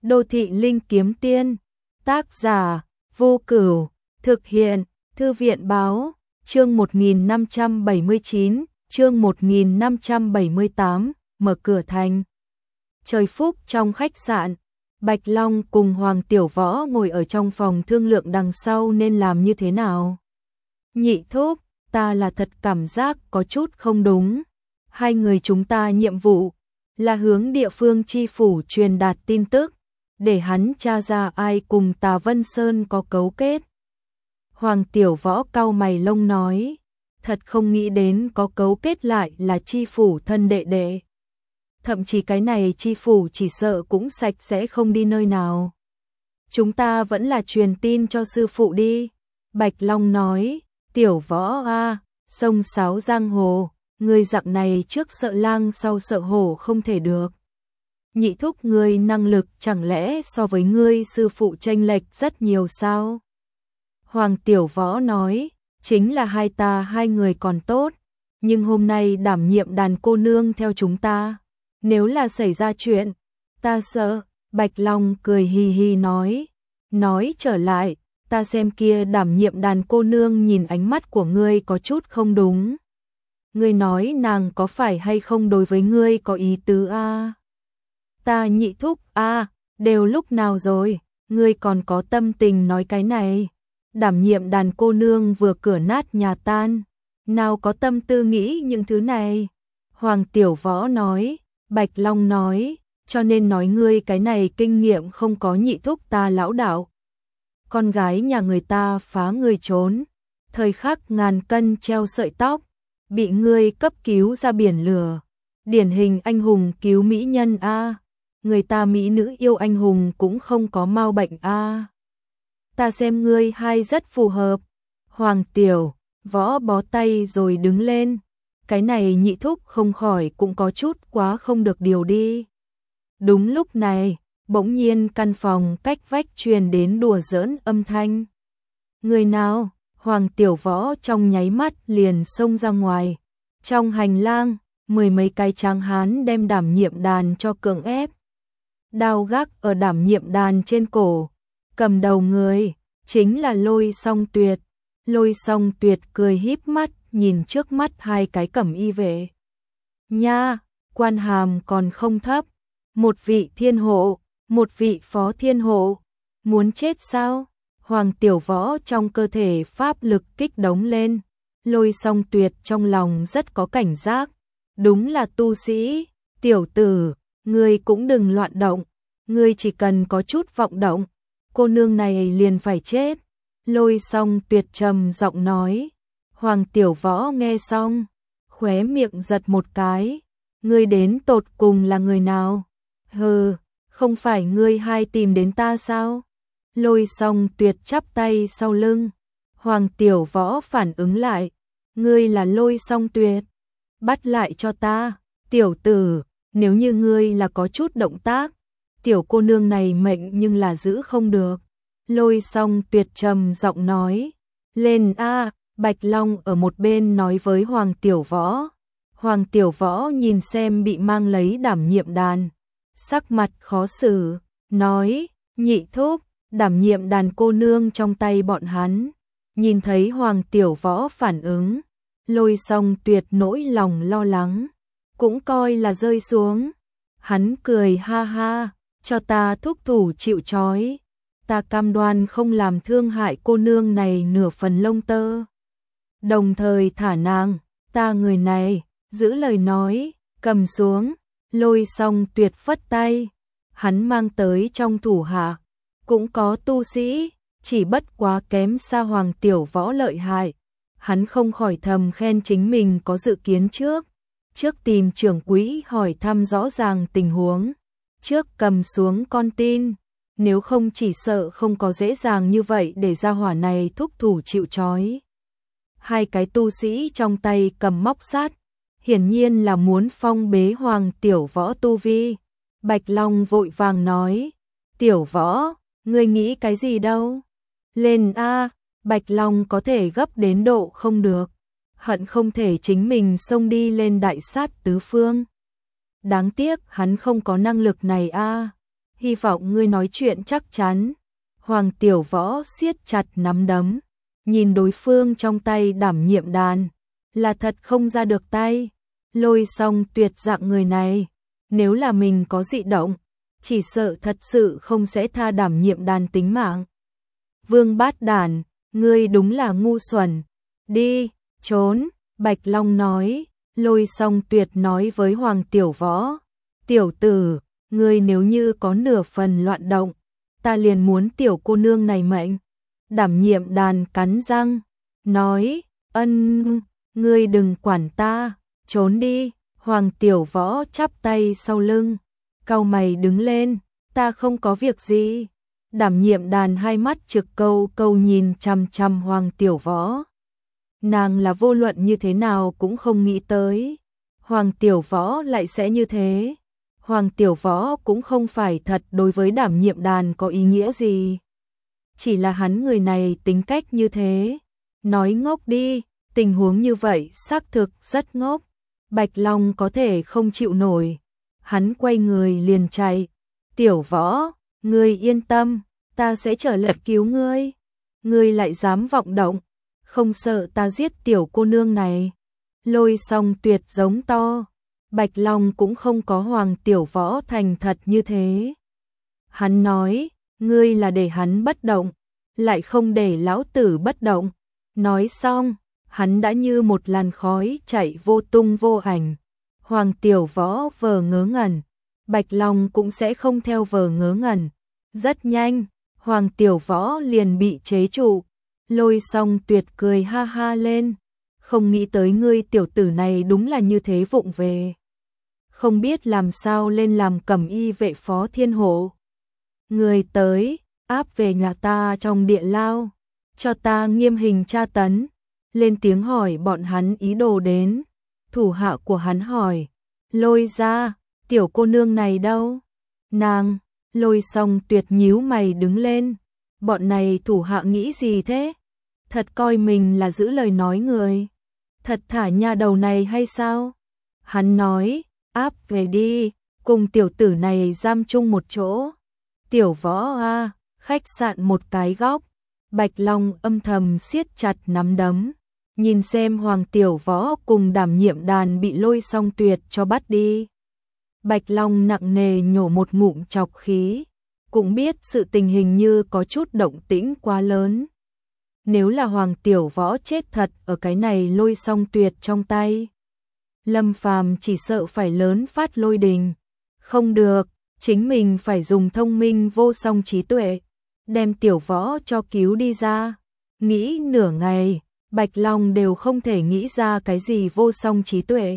Đô thị linh kiếm tiên, tác giả, Vô Cửu, thực hiện, Thư viện báo, chương 1579, chương 1578, mở cửa thành. Trời phúc trong khách sạn, Bạch Long cùng Hoàng Tiểu Võ ngồi ở trong phòng thương lượng đằng sau nên làm như thế nào. Nhị thúc, ta là thật cảm giác có chút không đúng. Hai người chúng ta nhiệm vụ là hướng địa phương chi phủ truyền đạt tin tức, để hắn tra ra ai cùng Tà Vân Sơn có cấu kết. Hoàng Tiểu Võ cau mày lông nói, thật không nghĩ đến có cấu kết lại là chi phủ thân đệ đệ. Thậm chí cái này chi phủ chỉ sợ cũng sạch sẽ không đi nơi nào. Chúng ta vẫn là truyền tin cho sư phụ đi. Bạch Long nói, Tiểu Võ a, sông sáo giang hồ, người dạng này trước sợ lang sau sợ hổ không thể được. Nhị thúc ngươi năng lực chẳng lẽ so với ngươi sư phụ chênh lệch rất nhiều sao? Hoàng Tiểu Võ nói, chính là hai người còn tốt, nhưng hôm nay đảm nhiệm đàn cô nương theo chúng ta, nếu là xảy ra chuyện, ta sợ. Bạch Long cười hì hì nói trở lại, ta xem kia đảm nhiệm đàn cô nương nhìn ánh mắt của ngươi có chút không đúng. Ngươi nói nàng có phải hay không đối với ngươi có ý tứ a? Ta nhị thúc a, đều lúc nào rồi, ngươi còn có tâm tình nói cái này. Đảm nhiệm đàn cô nương vừa cửa nát nhà tan, nào có tâm tư nghĩ những thứ này. Hoàng Tiểu Võ nói, Bạch Long nói, cho nên nói ngươi cái này kinh nghiệm không có nhị thúc ta lão đạo. Con gái nhà người ta phá người trốn, thời khắc ngàn cân treo sợi tóc, bị ngươi cấp cứu ra biển lửa, điển hình anh hùng cứu mỹ nhân a. Người ta mỹ nữ yêu anh hùng cũng không có mau bệnh a. Ta xem ngươi hai rất phù hợp. Hoàng Tiểu Võ bó tay rồi đứng lên, cái này nhị thúc không khỏi cũng có chút quá không được điều đi. Đúng lúc này, bỗng nhiên căn phòng cách vách truyền đến đùa giỡn âm thanh. Người nào? Hoàng Tiểu Võ trong nháy mắt liền xông ra ngoài. Trong hành lang, mười mấy cái tráng hán đem đảm nhiệm đàn cho cưỡng ép. Đao gác ở đảm nhiệm đàn trên cổ, cầm đầu người chính là Lôi Song Tuyệt. Lôi Song Tuyệt cười híp mắt nhìn trước mắt hai cái cẩm y vệ. Nha, quan hàm còn không thấp, một vị thiên hộ, một vị phó thiên hộ, muốn chết sao? Hoàng Tiểu Võ trong cơ thể pháp lực kích đống lên. Lôi Song Tuyệt trong lòng rất có cảnh giác, đúng là tu sĩ. Tiểu tử, ngươi cũng đừng loạn động, ngươi chỉ cần có chút vọng động, cô nương này liền phải chết. Lôi Song Tuyệt trầm giọng nói. Hoàng Tiểu Võ nghe xong, khóe miệng giật một cái, ngươi đến tột cùng là người nào? Hừ, không phải ngươi hai tìm đến ta sao? Lôi Song Tuyệt chắp tay sau lưng. Hoàng Tiểu Võ phản ứng lại, ngươi là Lôi Song Tuyệt, bắt lại cho ta. Tiểu tử, nếu như ngươi là có chút động tác, tiểu cô nương này mệnh nhưng là giữ không được. Lôi Song Tuyệt trầm giọng nói, lên a. Bạch Long ở một bên nói với Hoàng Tiểu Võ. Hoàng Tiểu Võ nhìn xem bị mang lấy đảm nhiệm đàn, sắc mặt khó xử, nói, nhị thúc, đảm nhiệm đàn cô nương trong tay bọn hắn. Nhìn thấy Hoàng Tiểu Võ phản ứng, Lôi Song Tuyệt nỗi lòng lo lắng, cũng coi là rơi xuống. Hắn cười ha ha, cho ta thúc thủ chịu trói, ta cam đoan không làm thương hại cô nương này nửa phần lông tơ. Đồng thời thả nàng, ta người này, giữ lời nói, cầm xuống. Lôi Song Tuyệt phất tay, hắn mang tới trong thủ hạ, cũng có tu sĩ, chỉ bất quá kém xa Hoàng Tiểu Võ lợi hại. Hắn không khỏi thầm khen chính mình có dự kiến trước tìm trưởng quỹ hỏi thăm rõ ràng tình huống, trước cầm xuống con tin, nếu không chỉ sợ không có dễ dàng như vậy để ra hỏa này thúc thủ chịu trói. Hai cái tu sĩ trong tay cầm móc sắt, hiển nhiên là muốn phong bế Hoàng Tiểu Võ tu vi. Bạch Long vội vàng nói, Tiểu Võ, ngươi nghĩ cái gì đâu? Lên a. Bạch Long có thể gấp đến độ không được, hận không thể chính mình xông đi lên đại sát tứ phương. Đáng tiếc hắn không có năng lực này a. hy vọng ngươi nói chuyện chắc chắn. Hoàng Tiểu Võ siết chặt nắm đấm, nhìn đối phương trong tay đảm nhiệm đàn, là thật không ra được tay. Lôi Song Tuyệt dạng người này, nếu là mình có dị động, chỉ sợ thật sự không sẽ tha đảm nhiệm đàn tính mạng. Vương Bát Đản, ngươi đúng là ngu xuẩn. Đi, trốn, Bạch Long nói. Lôi Song Tuyệt nói với Hoàng Tiểu Võ, tiểu tử, ngươi nếu như có nửa phần loạn động, ta liền muốn tiểu cô nương này mệnh. Đảm nhiệm đàn cắn răng, nói, ngươi đừng quản ta, trốn đi. Hoàng Tiểu Võ chắp tay sau lưng, cau mày đứng lên, ta không có việc gì. Đảm nhiệm đàn hai mắt trực câu câu nhìn chằm chằm Hoàng Tiểu Võ. Nàng là vô luận như thế nào cũng không nghĩ tới Hoàng Tiểu Võ lại sẽ như thế. Hoàng Tiểu Võ cũng không phải thật đối với đảm nhiệm đàn có ý nghĩa gì. Chỉ là hắn người này tính cách như thế. Nói ngốc đi, tình huống như vậy xác thực rất ngốc. Bạch Long có thể không chịu nổi. Hắn quay người liền chạy. Tiểu Võ, ngươi yên tâm, ta sẽ trở lại cứu ngươi. Ngươi lại dám vọng động, không sợ ta giết tiểu cô nương này. Lôi Song Tuyệt giống to. Bạch Long cũng không có Hoàng Tiểu Võ thành thật như thế. Hắn nói, ngươi là để hắn bất động, lại không để lão tử bất động. Nói xong, hắn đã như một làn khói chạy vô tung vô ảnh. Hoàng Tiểu Võ vờ ngớ ngẩn, Bạch Long cũng sẽ không theo vờ ngớ ngẩn. Rất nhanh, Hoàng Tiểu Võ liền bị chế trụ. Lôi Song Tuyệt cười ha ha lên, không nghĩ tới ngươi tiểu tử này đúng là như thế vụng về. Không biết làm sao lên làm cẩm y vệ phó thiên hộ. Người tới, áp về nhà ta trong địa lao, cho ta nghiêm hình tra tấn. Lên tiếng hỏi bọn hắn ý đồ đến. Thủ hạ của hắn hỏi, Lôi ra, tiểu cô nương này đâu? Nàng. Lôi Song Tuyệt nhíu mày đứng lên. Bọn này thủ hạ nghĩ gì thế? Thật coi mình là giữ lời nói người. Thật thả nha đầu này hay sao? Hắn nói, áp về đi, cùng tiểu tử này giam chung một chỗ. Tiểu Võ a, khách sạn một cái góc. Bạch Long âm thầm siết chặt nắm đấm, nhìn xem Hoàng Tiểu Võ cùng đảm nhiệm đàn bị Lôi Song Tuyệt cho bắt đi. Bạch Long nặng nề nhổ một ngụm trọc khí, cũng biết sự tình hình như có chút động tĩnh quá lớn. Nếu là Hoàng Tiểu Võ chết thật ở cái này Lôi Song Tuyệt trong tay, Lâm Phàm chỉ sợ phải lớn phát lôi đình. Không được, chính mình phải dùng thông minh vô song trí tuệ, đem Tiểu Võ cho cứu đi ra. Nghĩ nửa ngày, Bạch Long đều không thể nghĩ ra cái gì vô song trí tuệ.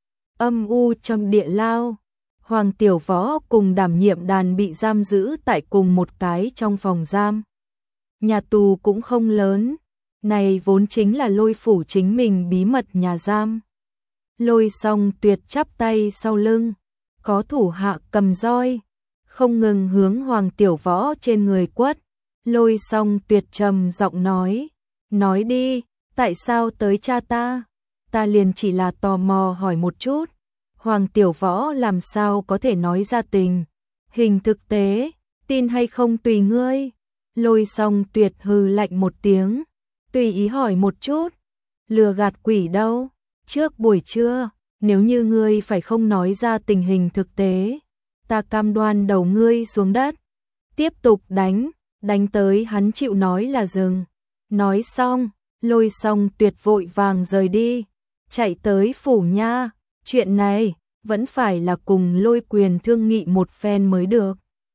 Âm u trong địa lao, Hoàng Tiểu Võ cùng đảm nhiệm đàn bị giam giữ tại cùng một cái trong phòng giam. Nhà tù cũng không lớn, này vốn chính là Lôi phủ chính mình bí mật nhà giam. Lôi Song Tuyệt chắp tay sau lưng, có thủ hạ cầm roi, không ngừng hướng Hoàng Tiểu Võ trên người quất. Lôi Song Tuyệt trầm giọng nói đi, tại sao tới cha ta? Ta liền chỉ là tò mò hỏi một chút. Hoàng Tiểu Võ làm sao có thể nói ra tình hình thực tế, tin hay không tùy ngươi. Lôi Song Tuyệt hừ lạnh một tiếng, tùy ý hỏi một chút. Lừa gạt quỷ đâu? Trước buổi trưa, nếu như ngươi phải không nói ra tình hình thực tế, ta cam đoan đầu ngươi xuống đất. Tiếp tục đánh tới hắn chịu nói là dừng. Nói xong, Lôi Song Tuyệt vội vàng rời đi, chạy tới phủ nha. Chuyện này vẫn phải là cùng Lôi Quyền thương nghị một phen mới được.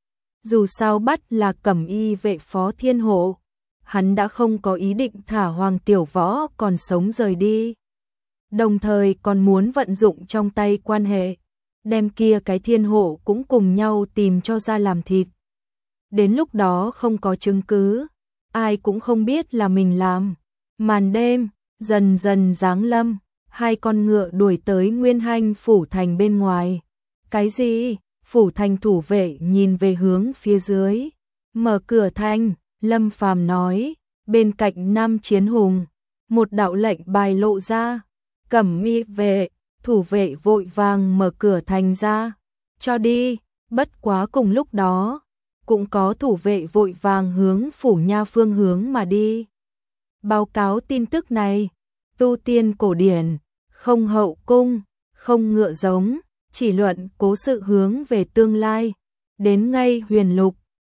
Dù sao bắt là cẩm y vệ phó thiên hộ, hắn đã không có ý định thả Hoàng Tiểu Võ còn sống rời đi. Đồng thời còn muốn vận dụng trong tay quan hệ, đem kia cái thiên hộ cũng cùng nhau tìm cho ra làm thịt. Đến lúc đó không có chứng cứ, ai cũng không biết là mình làm. Màn đêm dần dần giáng lâm, hai con ngựa đuổi tới Nguyên Hanh phủ thành bên ngoài. Cái gì? Phủ thành thủ vệ nhìn về hướng phía dưới. Mở cửa thành, Lâm Phàm nói, bên cạnh Nam Chiến Hùng, một đạo lệnh bài lộ ra. Cẩm y vệ, thủ vệ vội vàng mở cửa thành ra, cho đi. Bất quá cùng lúc đó, cũng có thủ vệ vội vàng hướng Phủ Nha phương hướng mà đi. Báo cáo tin tức này, tu tiên cổ điển, không hậu cung, không ngựa giống, chỉ luận cố sự hướng về tương lai, đến ngay huyền lục,